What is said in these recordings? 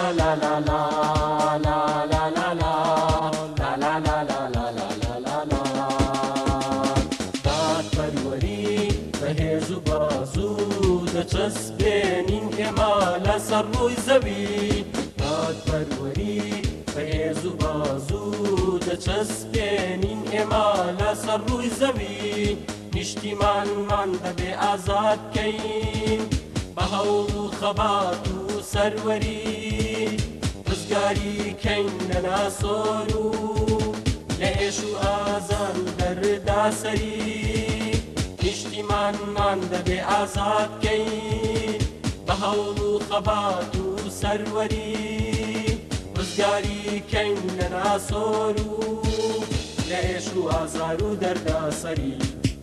بەهێز و بازوو دەچەسبێنین ئێمە لەسەر ڕووی زەوی دادپەروەری بەهێز و بازوو دەچەسبێنین ئێمە لەسەر ڕووی زەوی نیشتیمانمان دەبێ ئازاد بکەین بە هەوڵ و خەبات و سەروەری ڕزگاری کەین لە ناسۆر و لە ئێش و ئازان دەردا سەری نیشتیمانمان دەبێ ئازاد بکەین بە هەوڵ و خەبات و سەروەری ڕزگاری کەین لە ناسۆر و لە ئێش و ئازار و دەردا سەری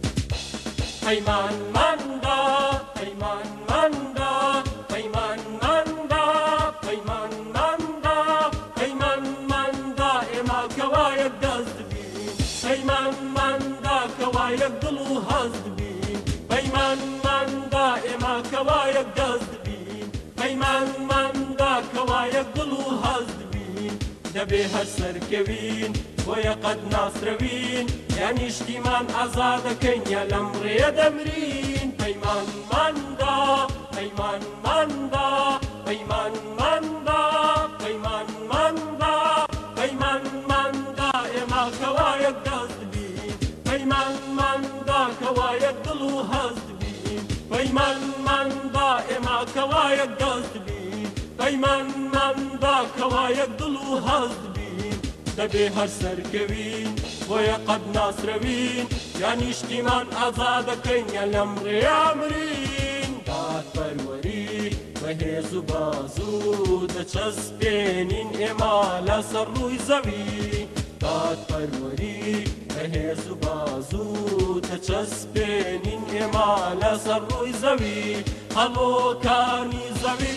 پەیمانماندا پەیمانماندا پەیمانماندا پەیمانماندا پەیمانماندا ئێمە کەوایەک دەست بین پەیمانماندا کەوایەک دڵ و هەست بین پەیمانماندا ئێمە کەوایەک دەست بین پەیمانماندا کەوایەک دڵ و هەست بین دەبێ هەر سەرکەوین بۆیە قەت ناسرەوین یا نیشتیمان ئازادەکەین یا لەم ڕێە دەمرین پەیمانماندا پەیمانماندا پەیمانماندا پەیمانماندا پەیمانماندا ئێمە کەوایەک دەست بین پەیمانماندا کەوایەک دڵ و هەست بین پەیمانماندا ئێمە کەوایەک دەست بین پەیمانماندا کەوایەک دڵ و هەست بین دەبێ هەر سەرکەوین بۆیە قەت ناسرەوین یا نیشتیمان ئازادەکەین یا لەم ڕێیا مرین دادپەروەری بەهێز و بازوو دەچەسبێنین ئێمە لەسەر ڕووی زەوی دادپەروەری بەهێز و بازوو دەچەسبێنین ئێمە لەسەر ڕووی زەوی هەڵۆکانی زەوی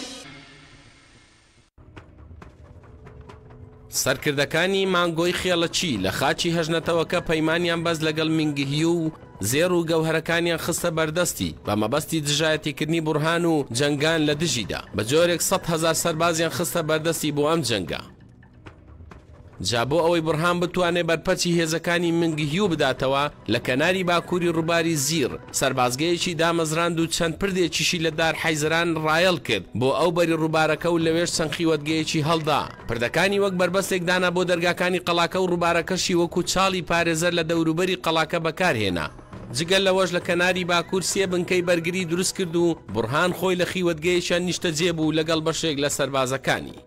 سەرکردەکانی مانگۆی خێڵەچی لە خاچی هەژنەتەوەکە پەیمانیان بەز لەگەڵ منگهی و زێر و گەوهرەکانیان خستە بەردەستی بە مەبەستی دژایەتیکردنی بورهان و جەنگان لە دژیدا بە جۆرێک 100,000 سەربازیان خستە بەردەستی بۆ ئەم جەنگە جا بۆ ئەوەی بورهان بتوانێت بەرپەچی هێزەکانی منگهی و بداتەوە لە کەناری باکووری ڕووباری زیر سەربازگەیەکی دامەزراند و چەند پردێکیشی لە دار حیزران ڕایەڵ کرد بۆ ئەو بەری ڕووبارەکە و لەوێش چەند خیوەتگەیەکی هەڵدا پردەکانی وەک بربەستێک دانا بۆ دەرگاکانی قەڵاکە و ڕووبارەکەشی وەکو چاڵی پارێزەر لە دەوروبەری قەڵاکە بەکارهێنا جگەل لەوەش لە کەناری باکوور سێ بنکەی بەرگری دروست کرد و بورهان خۆی لە خیوەتگەیەکیان نیشتەجێ بوو لەگەڵ بەشێک لە سەربازەکانی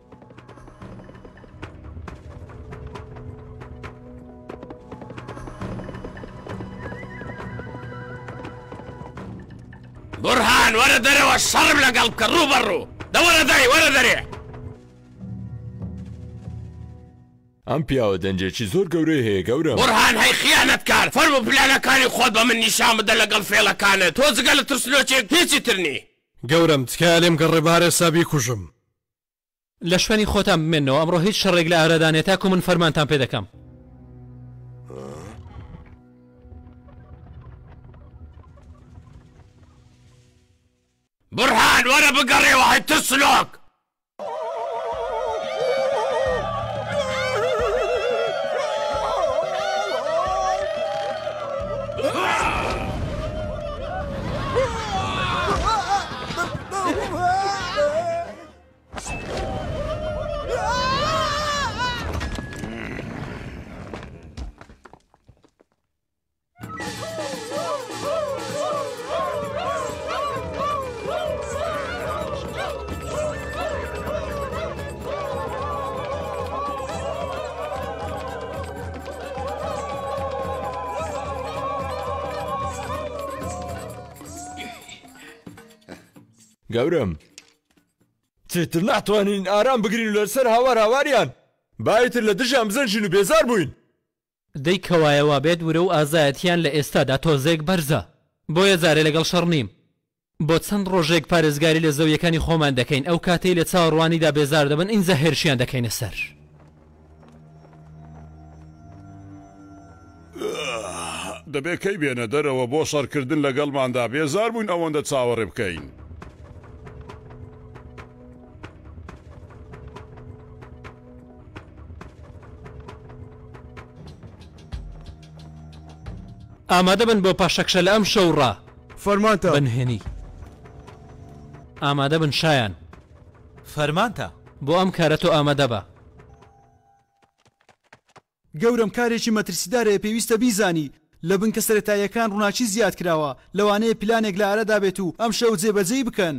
بورهان وەرە دەرەوە شەڕم لەگەڵ بکە ڕووبەڕوو دەوەرە دەی وەرە دەرێ ئەم پیاوە دەنجێکی زۆر گەورەی هەیە گەورە بورهان هەی خیانەتکار فەرموو پلانەکانی خۆت بە من نیشان بدە لەگەڵ فێڵەکانت تۆ جگە لە ترسلۆچێک هیچی ترنی گەورم تکایە لێم گەڕێ بارێ سابی کوژم لە شوێنی خۆتان بمێنەوە ئەمڕۆ هیچ شەڕێک لە ئارەدانێت تاکو من فەرمانتان پێ دەکەم بورهان وەرە بگەڕێەوە هەی ترسلۆک گەورم چێتر ناتوانین ئارام بگرین و لەسەر هاوار هاواریان بایتر لە دژیان بزەنشین و بێزار بووین دەی کەوایەوە بێت ورە و ئازایەتیان لە ئێستادا تۆزێک بەرزە بۆیە جارێ لەگەڵ شەڕ نیم بۆ چەند ڕۆژێک پارێزگاری لە زەویەکانی خۆمان دەکەین ئەو کاتەی لە چاوەڕوانیدا بێزار دەبن ئینجا هێرشیان دەکەینە سەر دەبێ کەی بێنە دەرەوە بۆ شەڕکردن لەگەڵماندا بێزار بووین ئەوەندە چاوەڕێ بکەین ئامادە بن بۆ پاشەکشە لە ئەم شەوڕا فەرمانتە بنهێنی ئامادە بن شایان فەرمانتە بۆ ئەم کارە تۆ ئامادە بە گەورم کارێکی مەترسیدارەیە پێویستە بیزانی لە بنکە سەرەتاییەکان ڕووناچی زیاد کراوە لەوانەیە پلانێک لە ئارەدا بێت و ئەم شەو جێبەجێی بکەن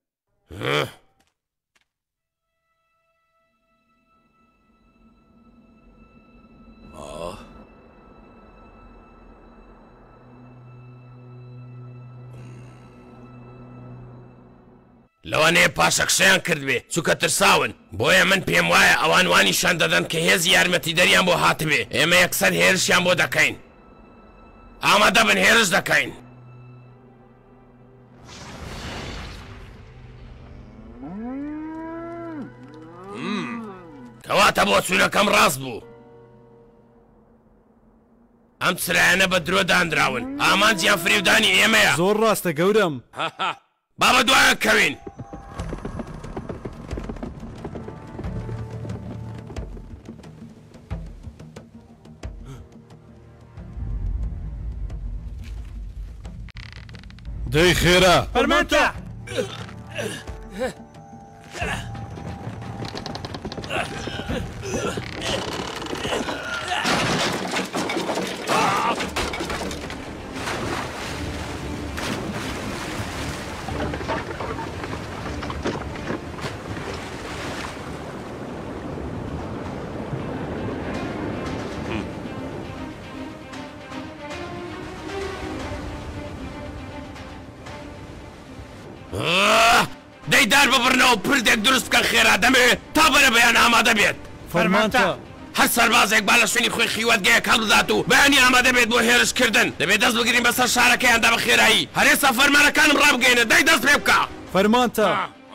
لەوانەیە پاشەکشەیان کردبێ چووکە ترساون بۆیە من پێم وایە ئەوان وانیشان دەدەن کە هێزی یارمەتی دەریان بۆ هاتبێ ئێمە یەکسەر هێرشیان بۆ دەکەین ئامادە بن هێرش دەکەین کەواتە بۆ چوونەکەم ڕاست بوو ئەم چرایانە بە درۆ دانراون ئامانجیان فریودانی ئێمەیە زۆر ڕاستە گەورم بابە دوایە کەوین دەی خێرا فەرمانتە دەیدار ببڕنەوە پردێک دروست بکەن خێرا دەمەوێت تا بەرە بەیان ئامادە بێت فەرمانتە هەر سەربازێک با لە شوێنی خۆی خیوەتگەیە هەڵبدات و بەیانی ئامادە بێت بۆ هێرشکردن دەبێت دەست بگرین بەسەر شارەکەیاندا بە خێرایی هەرێستا فەرمانەکانم ڕابگەینە دەی دەست پێ بکە فەرمانتە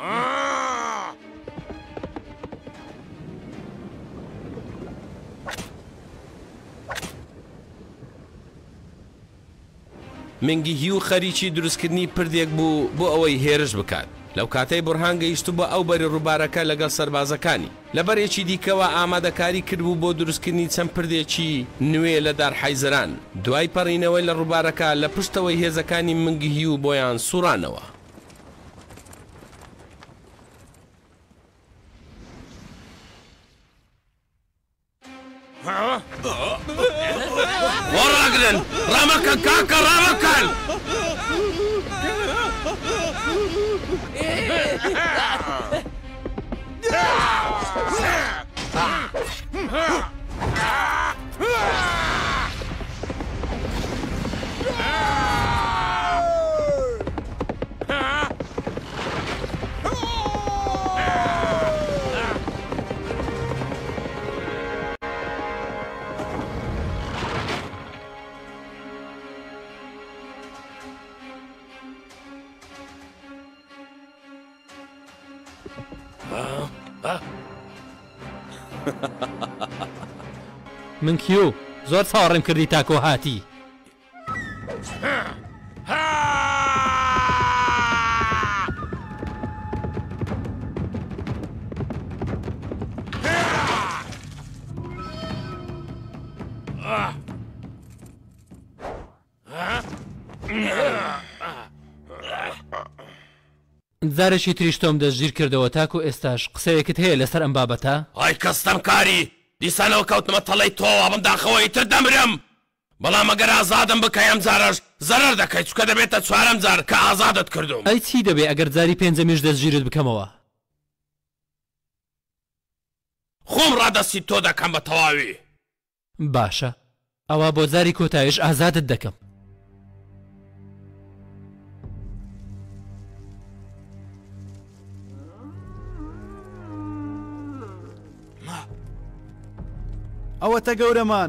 منگی هی و خەریکی دروستکردنی پردێک بوو بۆ ئەوەی هێرش بکات لەو کاتەی بورهان گەیشت بۆ ئەو بەری ڕووبارەکە لەگەڵ سەربازەکانی لەبەرێکی دیکەوە ئامادەکاری کردبوو بۆ دروستکردنی چەند پردێکی نوێ لە دار حایزران دوای پەڕینەوەی لە ڕووبارەکە لە پشتەوەی هێزەکانی منگی هی و بۆیان سوڕانەوە وەڕاگرن ڕامەکەن کاکە ڕامەکەن من کیو زۆر چاوەڕێم کردی تاکۆ هاتی جارێکی تریشتۆم دەستگیر کردەوە تاکو ئێستاش قسەیەکت هەیە لەسەر ئەم بابەتە؟ ئای کەستەم کاری دیسانەوە کەوتمە تەڵەی تۆوە بم داخەوەی تر دەمرم بەڵام ئەگەر ئازادم بکە ئەم جارەش زەرەر دەکەیت چکە دەبێتە چوارەم جار کە ئازادت کردوم ئەی چی دەبێ ئەگەر جاری پێنجەمیش دەستگیرت بکەمەوە خۆم ڕادەستی تۆ دەکەم بە تەواوی باشە ئەوە بۆ جاری کۆتایش ئازادت دەکەم ئەوەتە گەورەمان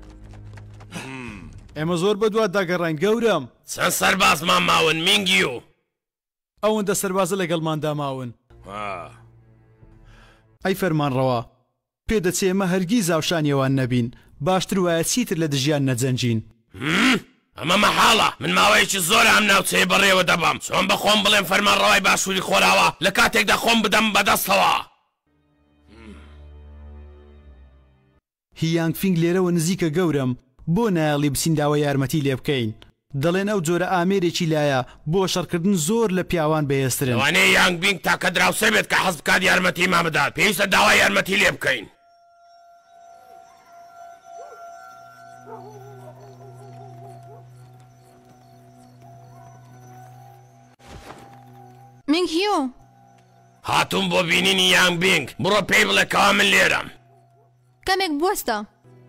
ئێمە زۆر بە دوات داگەڕین گەورم چەند سەربازمان ماون مینگی و ئەوەندە سەربازە لەگەڵماندا ماون ئەی فەرمانڕەوا پێدەچێ ئێمە هەرگیز ئاوشانیەوان نەبین باشتر وایە چیتر لە دژیان نەجەنجین ئەمە مەحاڵە من ماوەیەکی زۆر ئەم ناوچەیە بەڕێوە دەبم چۆن بە خۆم بڵێم فەرمانڕەوای باشووری خۆراوە لە کاتێکدا خۆم بدەم بەدەستەوە هیانگ فینگ لێرەوە نزیکە گەورم بۆ نایڵی بسینداوە یارمەتی لێ بکەین دەڵێن ئەو جۆرە ئامێرێکی لایە بۆ شەڕکردن زۆر لە پیاوان بەهێزترن وانەیە یانگ بینگ تاکە دراوسێ بێت کە حەز بکات یارمەتی مامەدات پێویستە داوای یارمەتی لێ بکەین مینگ هیو هاتووم بۆ بینینی یانگ بینگ بڕۆ پێی بڵێ کەوا من لێرەم کەمێک بوەستە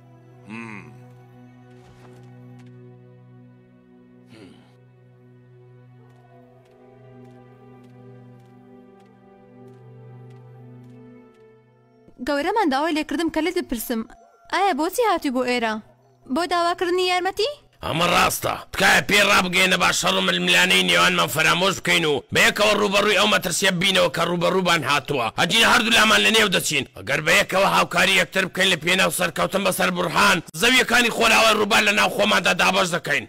گەورەمان داوای لێکردم کە لێت بپرسم ئایا بۆچی هاتووی بۆ ئێرە بۆ داواکردنی یارمەتی؟ ئەمە ڕاستە تکایە پێ ڕابگەینە با شەڕ و ململانەی نێوانمان فەرامۆش بکەین و بەیەکەوە ڕوبەڕووی ئەو مەترسیە بینەوە کە ڕوبەڕووبان هاتووە هەجینە هەردوو لامان لە نێو دەچین ئەگەر بەیەکەوە هاوکاری یەکتر بکەین لە پێناو سەرکەوتن بەسەر بورهان زەویەکانی خۆراوە ڕووبان لە ناو خۆماندا دابەش دەکەین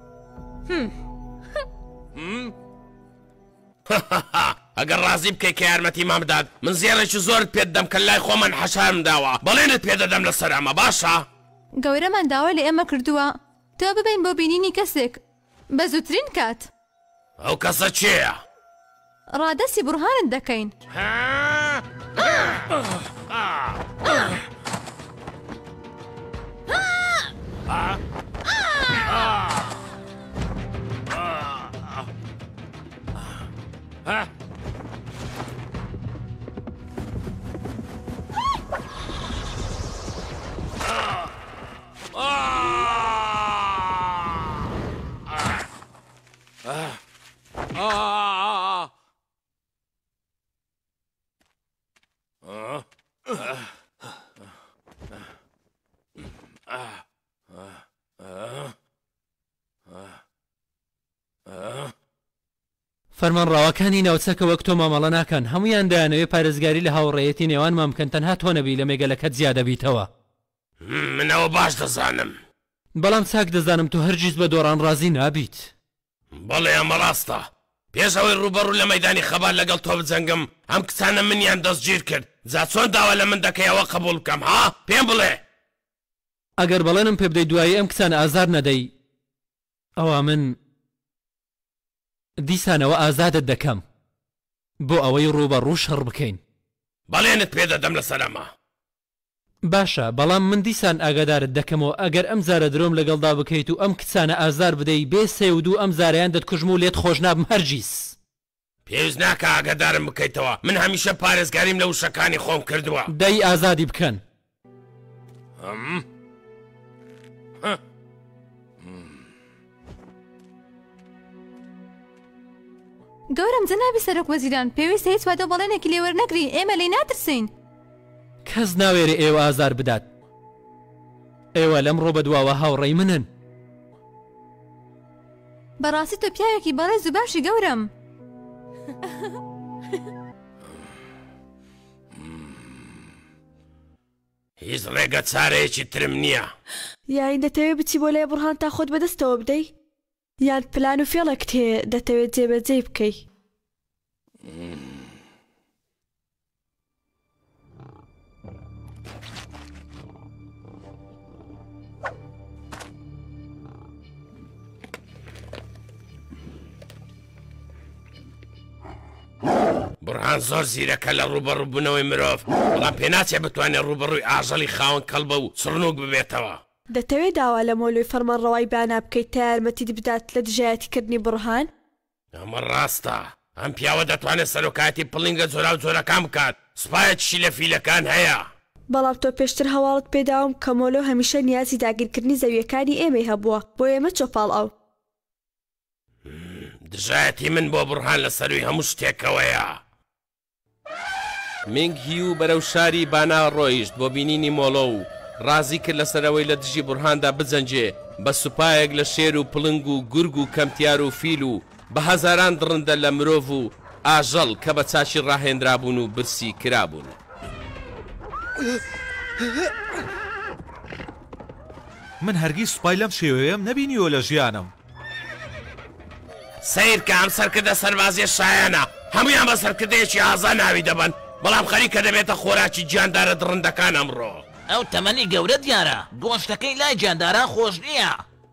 ئەگەر ڕازی بکەی کە یارمەتی مامداد من زێڕێکی زۆرت پێت دەم کە لای خۆمان حەشارم داوە بەڵێنت پێدەدەم لەسەر ئەمە باشە گەورەمان داوا لە ئێمە کردووە تۆ ببین بۆ بینینی کەسێک بە زووترین کات ئەو کەسە چێە؟ ڕادەسی بورهانت دەکەین فەرمانڕاوەکانی ناوچەکە وەک تۆ مامەڵە ناکەن هەمویان دایانەوێ پارێزگاری لە هاوڕێیەتی نێوانمان بکەن تەنها تۆ نەبی لە مێگەلەکەت زیادە بیتەوە منەوە باش دەزانم بەڵام چاک دەزانم تۆ هەرگیز بە دۆڕان ڕازی نابیت بەڵێ ئەمە ڕاستە پێش ئەوەی ڕوبەڕوو لە مەیدانی خەبات لەگەڵ تۆ بجەنگم ئەم کچانە منیان دەستگیر کرد جا چۆن داوا لە من دەکەیەوە قبول بکەم ها پێم بڵێ ئەگەر بەڵێنم پێ بدەی دوایی ئەم کچانە ئازار نەدەی ئەوە من دیسانەوە ئازادت دەکەم بۆ ئەوەی ڕوبەڕوو شەڕ بکەین بەڵێنت پێدەدەم لەسەر ئەمە باشە بەڵام من دیسان ئاگادارت دەکەمەوە ئەگەر ئەم زارە درۆم لەگەڵدا بکەیت و ئەم کچانە ئازار بدەی بێ سێ و دوو ئەم زاریان دەتکوژم و لێت خۆش نابم هەرگیز پێویست ناکە ئاگادارم بکەیتەوە من هەمیشە پارێزگاریم لە وشەکانی خۆم کردووە دەی ئازادی بکەن گەورم جەنابی سەرۆک وەزیران پێویستە هیچ وادە بەڵێنێکی لێ وەرنەگری ئێمە لێی ناترسین کەس ناوێرە ئێوە ئازار بدات ئێوە لەم ڕۆ بەدواوە هاوڕێی منن بەڕاستی تۆ پیاوێکی بەڕێز و باشی گەورم هیچ ڕێگە چارەیەکی ترم نییە یان دەتەوێت بچی بۆ لای بورهان تا خۆت بەدەستەوە بدەی یان پلان و فێڵێکت هەیە دەتەوێت جێبەجێ بکەی بورهان زۆر زیرەکە لە ڕوبەڕووبوونەوەی مرۆڤ بەڵام پێ ناچێت بتوانێت ڕوبەڕووی ئاژەڵی خاوەن کەڵبە و سڕنوک ببێتەوە دەتەوێت داوا لە مۆلۆی فەرمانڕەوای بیانە بکەیت تا یارمەتیت بدات لە دژایەتیکردنی بورهان ئەمە ڕاستە ئەم پیاوە دەتوانێت سەرۆکاتی پڵینگە جۆرا و جۆرەکان بکات سوپایەکیشی لە فیلەکان هەیە بەڵام تۆ پێشتر هەواڵت پێداوم کە مۆلۆ هەمیشە نیازی داگیرکردنی زەویەکانی ئێمەی هەبووە بۆ ئێمە چۆپاڵ ئەو دژایەتی من بۆ بورهان لە سەروی هەموو شتێکەوەیە مینگ هیو بەرەو شاری بانا ڕۆیشت بۆ بینینی مۆڵۆ و ڕازی کرد لەسەرەوەی لە دژی بورهاندا بجەنجێ بە سوپایەک لە شێر و پڵنگ و گورگ و کەمتیار و فیل و بە هەزاران دڕندە لە مرۆڤ و ئاژەڵ کە بە چاچی ڕاهێنرابوون و برسی کرابوون من هەرگیز سوپای لەم شێوەیەم نەبینیوە لە ژیانم سیر کە ئەم سەرکردە سەربازیە شایەنە هەمویان بە سەرکردەیەکی ئازا ناوی دەبن بەڵام خەریکە دەبێتە خۆراکی گیاندارە دڕندەکان ئەمڕۆ ئەو تەمەنی گەورە دیارە گۆشتەکەی لای جانداران خۆش نییە.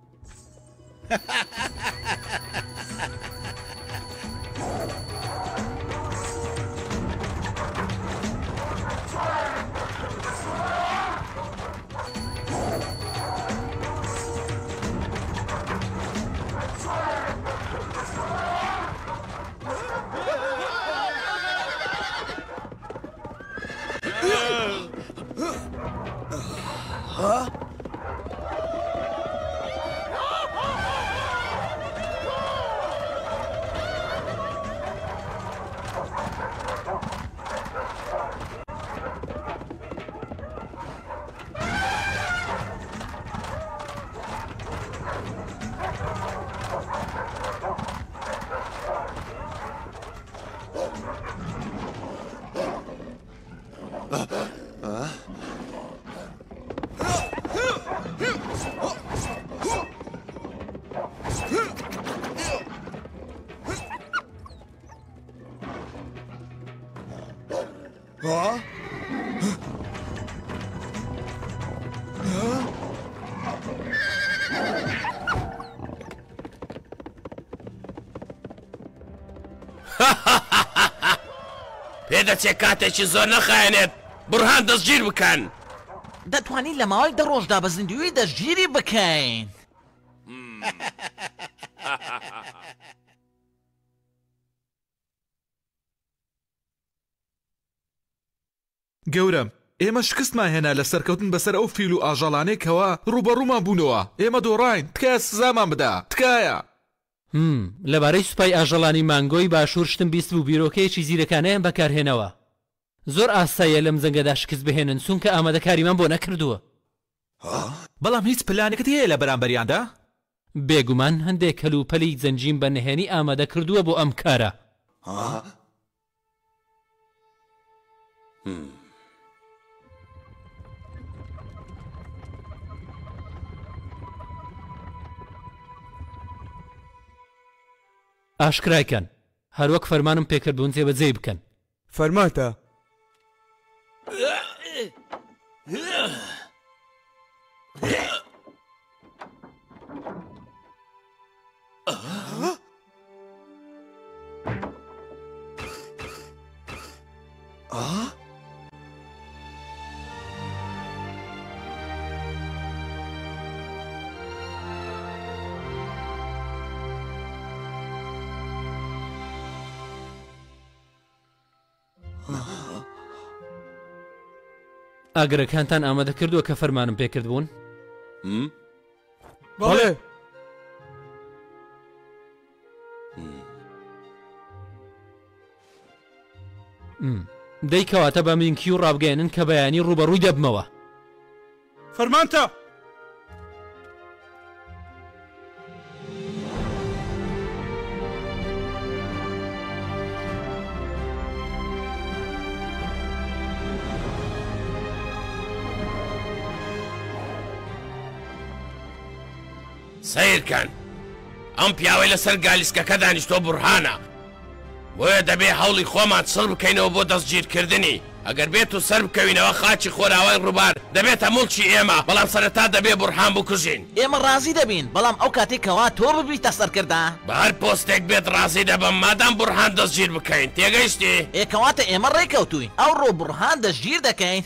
پێدەچێت کاتێکی زۆر نەخایەنێت بورهان دەستگیر بکەن. دەتوانین لە ماوەی 10 ڕۆژدا بە زیندوی دەستگیری بکەین. گەورم ئێمە شکستمان هێنا لە سەرکەوتن بەسەر ئەو فیل و ئاژەڵانێکەوە ڕوبەڕوومان بوونەوە. ئێمە دۆڕاین تکایە سزامان بدا تکایە. لەبارەی سوپای ئاژەڵانی مانگۆی باشوور شتم بیست بوو بیرۆکەیەکی زیرەکانیان بەکارهێنەوە. زۆر ئاساییە لەم زەنگەدا شکست بهێنن چونکە ئامادەکاریمان بۆ نەکردووە. بەڵام هیچ پلانێکت هەیە لە بەرامبەریاندا؟ بێگومان هەندێک کەلوپەلی زەنجیم بە نهێنی ئامادە کردووە بۆ ئەم کارە. ئاشکرایکەن هەروەک فەرمانم پێکردبوون جێبەجێ بکەن. فەرماتە. ئاگرەکانتان ئامادە کردووە کە فەرمانم پێکرد بوون؟ بەڵێ. دەیکەواتە بە مینکی و ڕابگەێنن کە بەیانی ڕوبەڕووی دەبمەوە. فەرمانتە. سیرکەن ئەم پیاوەی لەسەر گالیسکەکە دانیشتۆ بورهانە بۆیە دەبێ هەوڵی خۆمان سڕ بکەینەوە بۆ دەستگیرکردنی ئەگەر بێت و سەر بکەوینەوە خاچی خۆراوای ڕووبار دەبێتە موڵکی ئێمە بەڵام سەرەتا دەبێ بورهان بکوژین. ئێمە ڕازی دەبین بەڵام ئەو کاتێکەوە تۆ ببیتە سەرکردا بە هەر پۆستێک بێت ڕازی دەبم مادام بورهان دەستگیر بکەین تێگەیشتی؟ ئێکەواتە ئێمە ڕێکەوتوین ئەو ڕۆ بورهان دەستگیر دەکەین.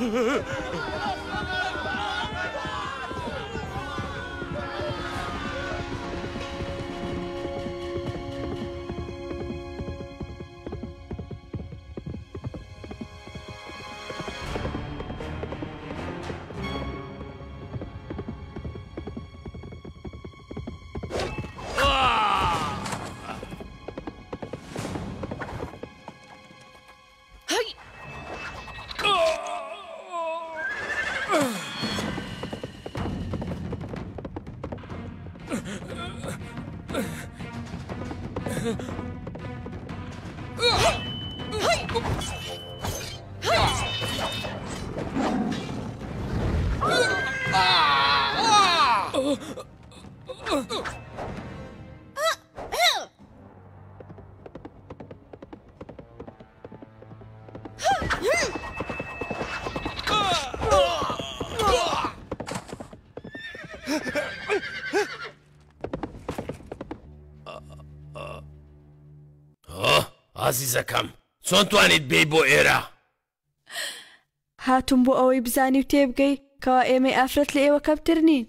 عزیزەکەم چۆن توانیت بێی بۆ ئێرە؟ هاتووم بۆ ئەوەی بزانی و تێبگەی کەوا ئێمەی ئافرەت لە ئێوە کەمتر نین.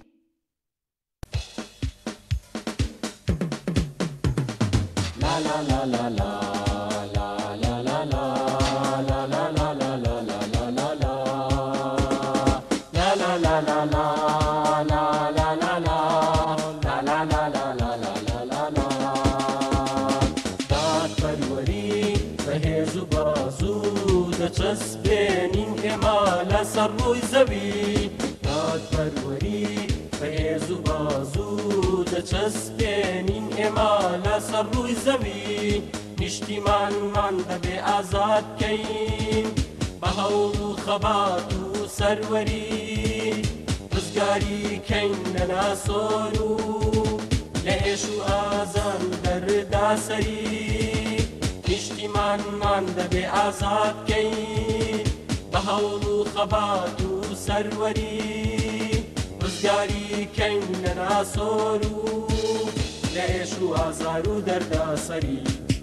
چەسبێنین ئێمە لەسەر ڕووی زەوی دادپەروەری بەهێز و بازوو دەچەسبێنین ئێمە لەسەر ڕووی زەوی نیشتیمانمان دەبێ ئازاد بکەین بە هەوڵ و خەبات و سەروەری ڕزگاری کەین لە ناسۆر و لە ئێش و ئازان دەردا سەری نیشتیمانمان دەبێ ئازاد بکەین بە هەوڵ و خەبات و سەروەری ڕزگاری کەین لە ناسۆر و لە ئێش و ئازار و دەردا سەری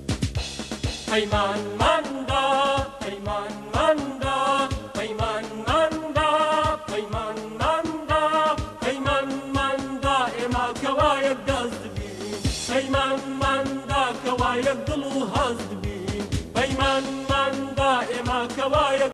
پەیمانماندا پەیمانماندا پەیمانماندا پەیمانماندا پەیمانماندا ئێمە کەوا یەک دەست بین پەیمانماندا کەوا یەک دڵ و هەست بین پەیمانماندا ئێمە کەوا یەک